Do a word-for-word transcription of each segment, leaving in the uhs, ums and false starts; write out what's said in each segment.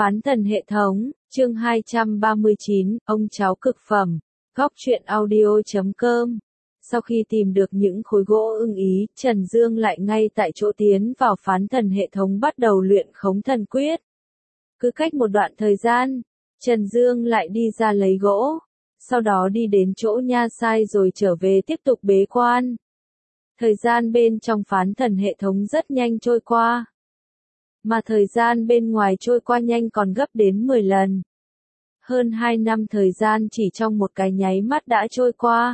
Phán thần hệ thống, chương hai trăm ba mươi chín, ông cháu cực phẩm, góc truyện audio chấm com. Sau khi tìm được những khối gỗ ưng ý, Trần Dương lại ngay tại chỗ tiến vào phán thần hệ thống bắt đầu luyện khống thần quyết. Cứ cách một đoạn thời gian, Trần Dương lại đi ra lấy gỗ, sau đó đi đến chỗ nha sai rồi trở về tiếp tục bế quan. Thời gian bên trong phán thần hệ thống rất nhanh trôi qua. Mà thời gian bên ngoài trôi qua nhanh còn gấp đến mười lần. Hơn hai năm thời gian chỉ trong một cái nháy mắt đã trôi qua.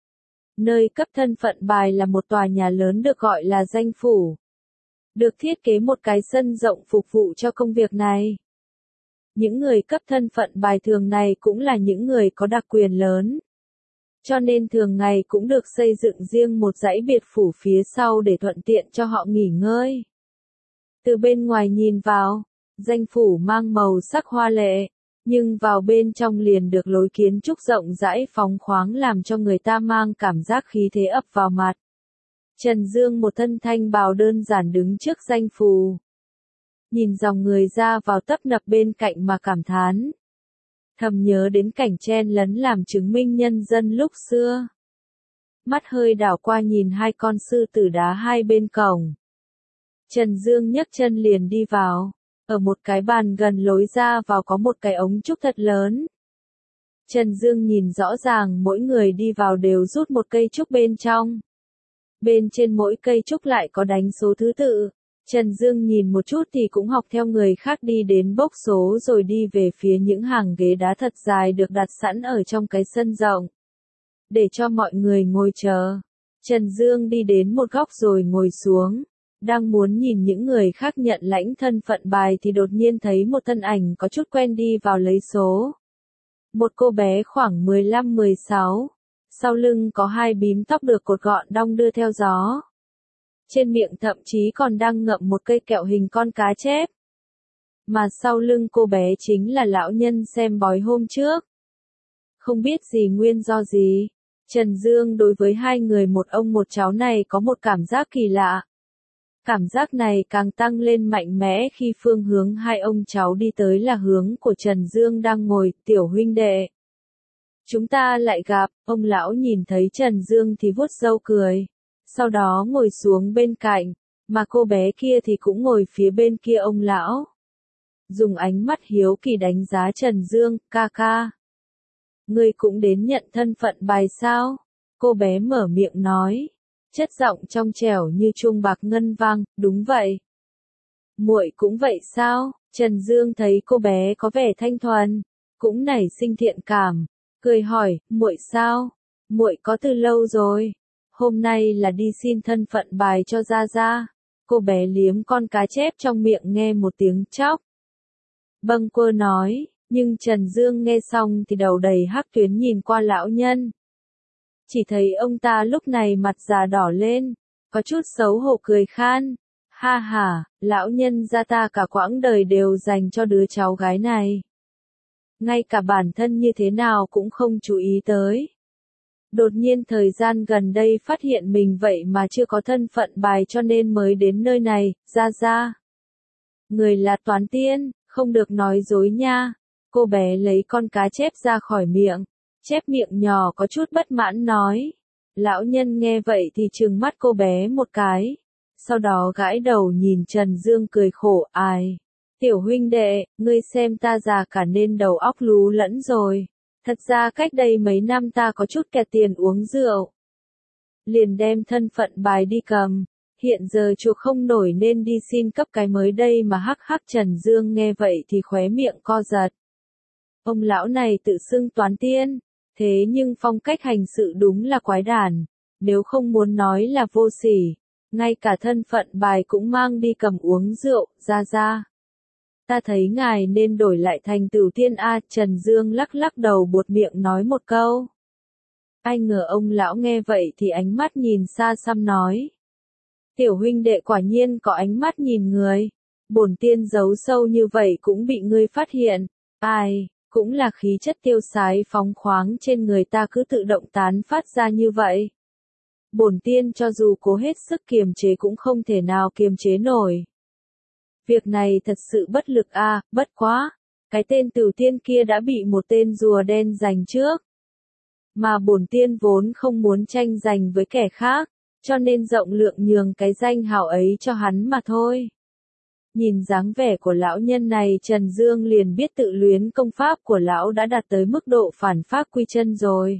Nơi cấp thân phận bài là một tòa nhà lớn được gọi là danh phủ. Được thiết kế một cái sân rộng phục vụ cho công việc này. Những người cấp thân phận bài thường này cũng là những người có đặc quyền lớn. Cho nên thường ngày cũng được xây dựng riêng một dãy biệt phủ phía sau để thuận tiện cho họ nghỉ ngơi. Từ bên ngoài nhìn vào, danh phủ mang màu sắc hoa lệ, nhưng vào bên trong liền được lối kiến trúc rộng rãi phóng khoáng làm cho người ta mang cảm giác khí thế ập vào mặt. Trần Dương một thân thanh bào đơn giản đứng trước danh phủ. Nhìn dòng người ra vào tấp nập bên cạnh mà cảm thán. Thầm nhớ đến cảnh chen lấn làm chứng minh nhân dân lúc xưa. Mắt hơi đảo qua nhìn hai con sư tử đá hai bên cổng. Trần Dương nhấc chân liền đi vào. Ở một cái bàn gần lối ra vào có một cái ống trúc thật lớn. Trần Dương nhìn rõ ràng mỗi người đi vào đều rút một cây trúc bên trong. Bên trên mỗi cây trúc lại có đánh số thứ tự. Trần Dương nhìn một chút thì cũng học theo người khác đi đến bốc số rồi đi về phía những hàng ghế đá thật dài được đặt sẵn ở trong cái sân rộng. Để cho mọi người ngồi chờ. Trần Dương đi đến một góc rồi ngồi xuống. Đang muốn nhìn những người khác nhận lãnh thân phận bài thì đột nhiên thấy một thân ảnh có chút quen đi vào lấy số. Một cô bé khoảng mười lăm mười sáu. Sau lưng có hai bím tóc được cột gọn đong đưa theo gió. Trên miệng thậm chí còn đang ngậm một cây kẹo hình con cá chép. Mà sau lưng cô bé chính là lão nhân xem bói hôm trước. Không biết gì nguyên do gì, Trần Dương đối với hai người một ông một cháu này có một cảm giác kỳ lạ. Cảm giác này càng tăng lên mạnh mẽ khi phương hướng hai ông cháu đi tới là hướng của Trần Dương đang ngồi, tiểu huynh đệ. Chúng ta lại gặp, ông lão nhìn thấy Trần Dương thì vuốt râu cười. Sau đó ngồi xuống bên cạnh, mà cô bé kia thì cũng ngồi phía bên kia ông lão. Dùng ánh mắt hiếu kỳ đánh giá Trần Dương, ca ca. Ngươi cũng đến nhận thân phận bài sao? Cô bé mở miệng nói. Chất giọng trong trẻo như chuông bạc ngân vang, đúng vậy. Muội cũng vậy sao? Trần Dương thấy cô bé có vẻ thanh thuần, cũng nảy sinh thiện cảm, cười hỏi, muội sao? Muội có từ lâu rồi. Hôm nay là đi xin thân phận bài cho Gia Gia. Cô bé liếm con cá chép trong miệng nghe một tiếng chóc. Bâng quơ nói, nhưng Trần Dương nghe xong thì đầu đầy hắc tuyến nhìn qua lão nhân. Chỉ thấy ông ta lúc này mặt già đỏ lên, có chút xấu hổ cười khan. Ha ha, lão nhân gia ta cả quãng đời đều dành cho đứa cháu gái này. Ngay cả bản thân như thế nào cũng không chú ý tới. Đột nhiên thời gian gần đây phát hiện mình vậy mà chưa có thân phận bài cho nên mới đến nơi này, ra ra. Người là Toán Tiên, không được nói dối nha. Cô bé lấy con cá chép ra khỏi miệng, chép miệng nhỏ có chút bất mãn nói. Lão nhân nghe vậy thì trừng mắt cô bé một cái. Sau đó gãi đầu nhìn Trần Dương cười khổ, ai. Tiểu huynh đệ, ngươi xem ta già cả nên đầu óc lú lẫn rồi. Thật ra cách đây mấy năm ta có chút kẹt tiền uống rượu. Liền đem thân phận bài đi cầm. Hiện giờ chuộc không nổi nên đi xin cấp cái mới đây mà hắc hắc. Trần Dương nghe vậy thì khóe miệng co giật. Ông lão này tự xưng Toán Tiên. Thế nhưng phong cách hành sự đúng là quái đản. Nếu không muốn nói là vô sỉ. Ngay cả thân phận bài cũng mang đi cầm uống rượu, ra ra. Ta thấy ngài nên đổi lại thành Tửu Tiên a. Trần Dương lắc lắc đầu buột miệng nói một câu. Ai ngờ ông lão nghe vậy thì ánh mắt nhìn xa xăm nói. Tiểu huynh đệ quả nhiên có ánh mắt nhìn người. Bổn tiên giấu sâu như vậy cũng bị ngươi phát hiện. Ai, cũng là khí chất tiêu sái phóng khoáng trên người ta cứ tự động tán phát ra như vậy. Bổn tiên cho dù cố hết sức kiềm chế cũng không thể nào kiềm chế nổi. Việc này thật sự bất lực a, bất quá. Cái tên Tửu Tiên kia đã bị một tên rùa đen giành trước. Mà bổn tiên vốn không muốn tranh giành với kẻ khác, cho nên rộng lượng nhường cái danh hào ấy cho hắn mà thôi. Nhìn dáng vẻ của lão nhân này Trần Dương liền biết tự luyến công pháp của lão đã đạt tới mức độ phản pháp quy chân rồi.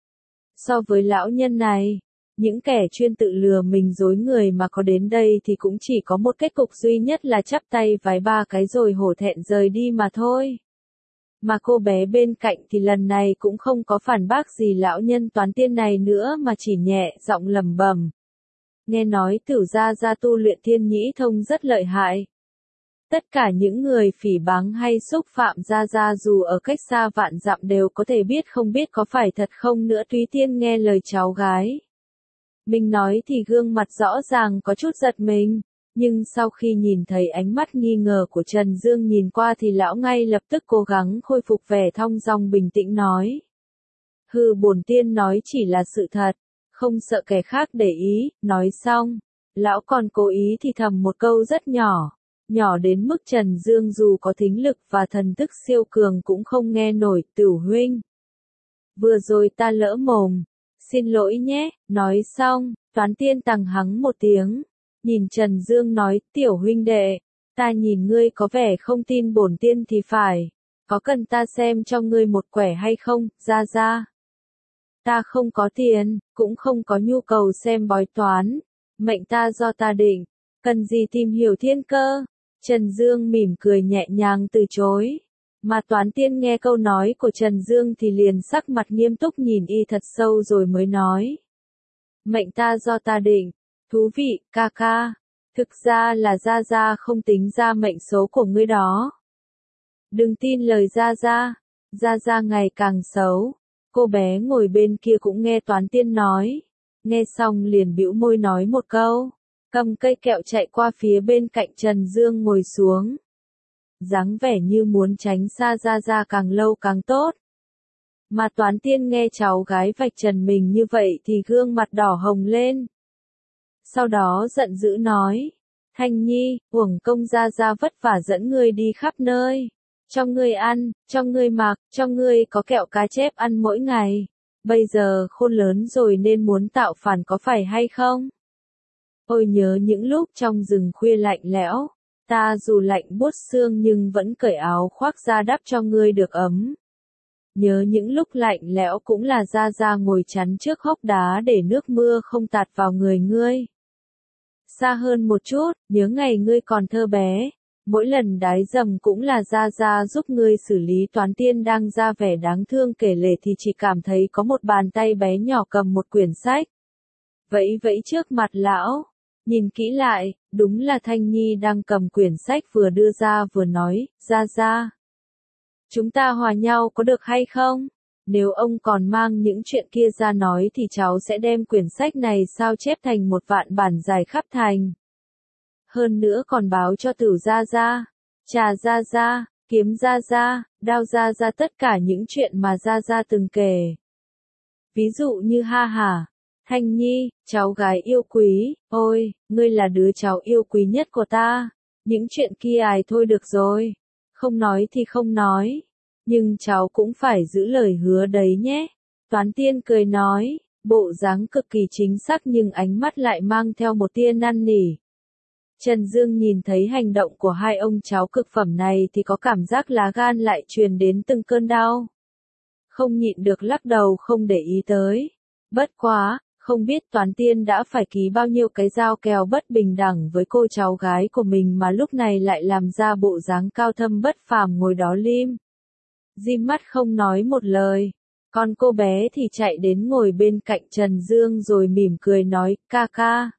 So với lão nhân này, những kẻ chuyên tự lừa mình dối người mà có đến đây thì cũng chỉ có một kết cục duy nhất là chắp tay vái ba cái rồi hổ thẹn rời đi mà thôi. Mà cô bé bên cạnh thì lần này cũng không có phản bác gì lão nhân toán tiên này nữa mà chỉ nhẹ giọng lẩm bẩm. Nghe nói Tửu gia gia tu luyện thiên nhĩ thông rất lợi hại. Tất cả những người phỉ báng hay xúc phạm gia gia dù ở cách xa vạn dặm đều có thể biết không biết có phải thật không nữa. Túy Tiên nghe lời cháu gái mình nói thì gương mặt rõ ràng có chút giật mình, nhưng sau khi nhìn thấy ánh mắt nghi ngờ của Trần Dương nhìn qua thì lão ngay lập tức cố gắng khôi phục vẻ thong dong bình tĩnh nói. Hừ, bổn tiên nói chỉ là sự thật, không sợ kẻ khác để ý. Nói xong, lão còn cố ý thì thầm một câu rất nhỏ, nhỏ đến mức Trần Dương dù có thính lực và thần thức siêu cường cũng không nghe nổi. Tửu huynh, vừa rồi ta lỡ mồm, xin lỗi nhé. Nói xong, toán tiên tằng hắng một tiếng, nhìn Trần Dương nói, tiểu huynh đệ, ta nhìn ngươi có vẻ không tin bổn tiên thì phải, có cần ta xem cho ngươi một quẻ hay không? Ra ra, ta không có tiền, cũng không có nhu cầu xem bói toán, mệnh ta do ta định, cần gì tìm hiểu thiên cơ? Trần Dương mỉm cười nhẹ nhàng từ chối. Mà toán tiên nghe câu nói của Trần Dương thì liền sắc mặt nghiêm túc nhìn y thật sâu rồi mới nói. Mệnh ta do ta định, thú vị, ca ca. Thực ra là Gia Gia không tính ra mệnh số của ngươi đó. Đừng tin lời Gia Gia, Gia Gia ngày càng xấu. Cô bé ngồi bên kia cũng nghe toán tiên nói. Nghe xong liền bĩu môi nói một câu, cầm cây kẹo chạy qua phía bên cạnh Trần Dương ngồi xuống. Dáng vẻ như muốn tránh xa Gia Gia càng lâu càng tốt. Mà toán tiên nghe cháu gái vạch trần mình như vậy thì gương mặt đỏ hồng lên. Sau đó giận dữ nói, Thanh Nhi, uổng công Gia Gia vất vả dẫn ngươi đi khắp nơi. Cho ngươi ăn, cho ngươi mặc, cho ngươi có kẹo cá chép ăn mỗi ngày. Bây giờ khôn lớn rồi nên muốn tạo phản có phải hay không? Ôi nhớ những lúc trong rừng khuya lạnh lẽo. Ta dù lạnh buốt xương nhưng vẫn cởi áo khoác ra đắp cho ngươi được ấm. Nhớ những lúc lạnh lẽo cũng là Gia Gia ngồi chắn trước hốc đá để nước mưa không tạt vào người ngươi. Xa hơn một chút, nhớ ngày ngươi còn thơ bé, mỗi lần đái dầm cũng là Gia Gia giúp ngươi xử lý. Toán tiên đang ra vẻ đáng thương kể lể thì chỉ cảm thấy có một bàn tay bé nhỏ cầm một quyển sách. Vẫy vẫy trước mặt lão. Nhìn kỹ lại, đúng là Thanh Nhi đang cầm quyển sách vừa đưa ra vừa nói, Gia Gia. Chúng ta hòa nhau có được hay không? Nếu ông còn mang những chuyện kia ra nói thì cháu sẽ đem quyển sách này sao chép thành một vạn bản dài khắp thành. Hơn nữa còn báo cho Tửu Gia Gia, Trà Gia Gia, Kiếm Gia Gia, Đao Gia Gia, tất cả những chuyện mà Gia Gia từng kể. Ví dụ như ha hà. Thanh Nhi, cháu gái yêu quý, ôi, ngươi là đứa cháu yêu quý nhất của ta. Những chuyện kia ai thôi được rồi. Không nói thì không nói. Nhưng cháu cũng phải giữ lời hứa đấy nhé. Toán tiên cười nói, bộ dáng cực kỳ chính xác nhưng ánh mắt lại mang theo một tia năn nỉ. Trần Dương nhìn thấy hành động của hai ông cháu cực phẩm này thì có cảm giác lá gan lại truyền đến từng cơn đau. Không nhịn được lắc đầu không để ý tới. Bất quá, không biết toán tiên đã phải ký bao nhiêu cái giao kèo bất bình đẳng với cô cháu gái của mình mà lúc này lại làm ra bộ dáng cao thâm bất phàm ngồi đó lim. Dim mắt không nói một lời. Còn cô bé thì chạy đến ngồi bên cạnh Trần Dương rồi mỉm cười nói, ca ca.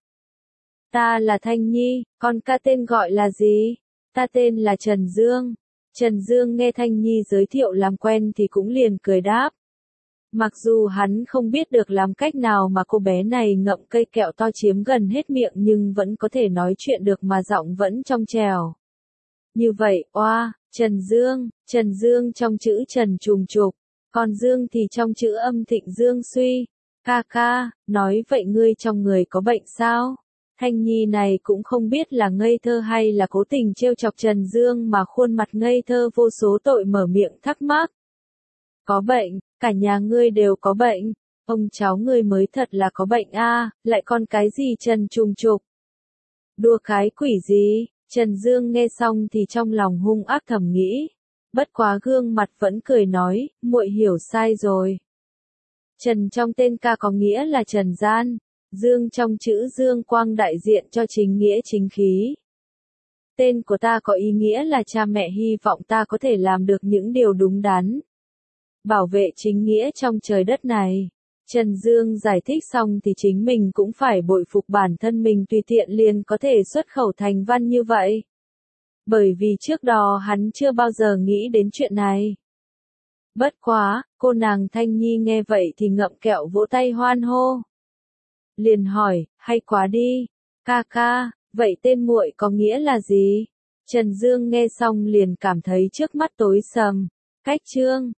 Ta là Thanh Nhi, còn ca tên gọi là gì? Ta tên là Trần Dương. Trần Dương nghe Thanh Nhi giới thiệu làm quen thì cũng liền cười đáp. Mặc dù hắn không biết được làm cách nào mà cô bé này ngậm cây kẹo to chiếm gần hết miệng nhưng vẫn có thể nói chuyện được mà giọng vẫn trong trèo. Như vậy, oa, Trần Dương, Trần Dương trong chữ Trần trùng trục, còn Dương thì trong chữ âm thịnh Dương suy. Ca ca, nói vậy ngươi trong người có bệnh sao? Thanh Nhi này cũng không biết là ngây thơ hay là cố tình trêu chọc Trần Dương mà khuôn mặt ngây thơ vô số tội mở miệng thắc mắc. Có bệnh, cả nhà ngươi đều có bệnh, ông cháu ngươi mới thật là có bệnh a, lại còn cái gì Trần trùng trục. Đùa cái quỷ gì, Trần Dương nghe xong thì trong lòng hung ác thầm nghĩ. Bất quá gương mặt vẫn cười nói, muội hiểu sai rồi. Trần trong tên ca có nghĩa là trần gian, Dương trong chữ Dương quang đại diện cho chính nghĩa chính khí. Tên của ta có ý nghĩa là cha mẹ hy vọng ta có thể làm được những điều đúng đắn. Bảo vệ chính nghĩa trong trời đất này. Trần Dương giải thích xong thì chính mình cũng phải bội phục bản thân mình tùy tiện liền có thể xuất khẩu thành văn như vậy. Bởi vì trước đó hắn chưa bao giờ nghĩ đến chuyện này. Bất quá, cô nàng Thanh Nhi nghe vậy thì ngậm kẹo vỗ tay hoan hô. Liền hỏi, hay quá đi, ca ca, vậy tên muội có nghĩa là gì? Trần Dương nghe xong liền cảm thấy trước mắt tối sầm. Cách chương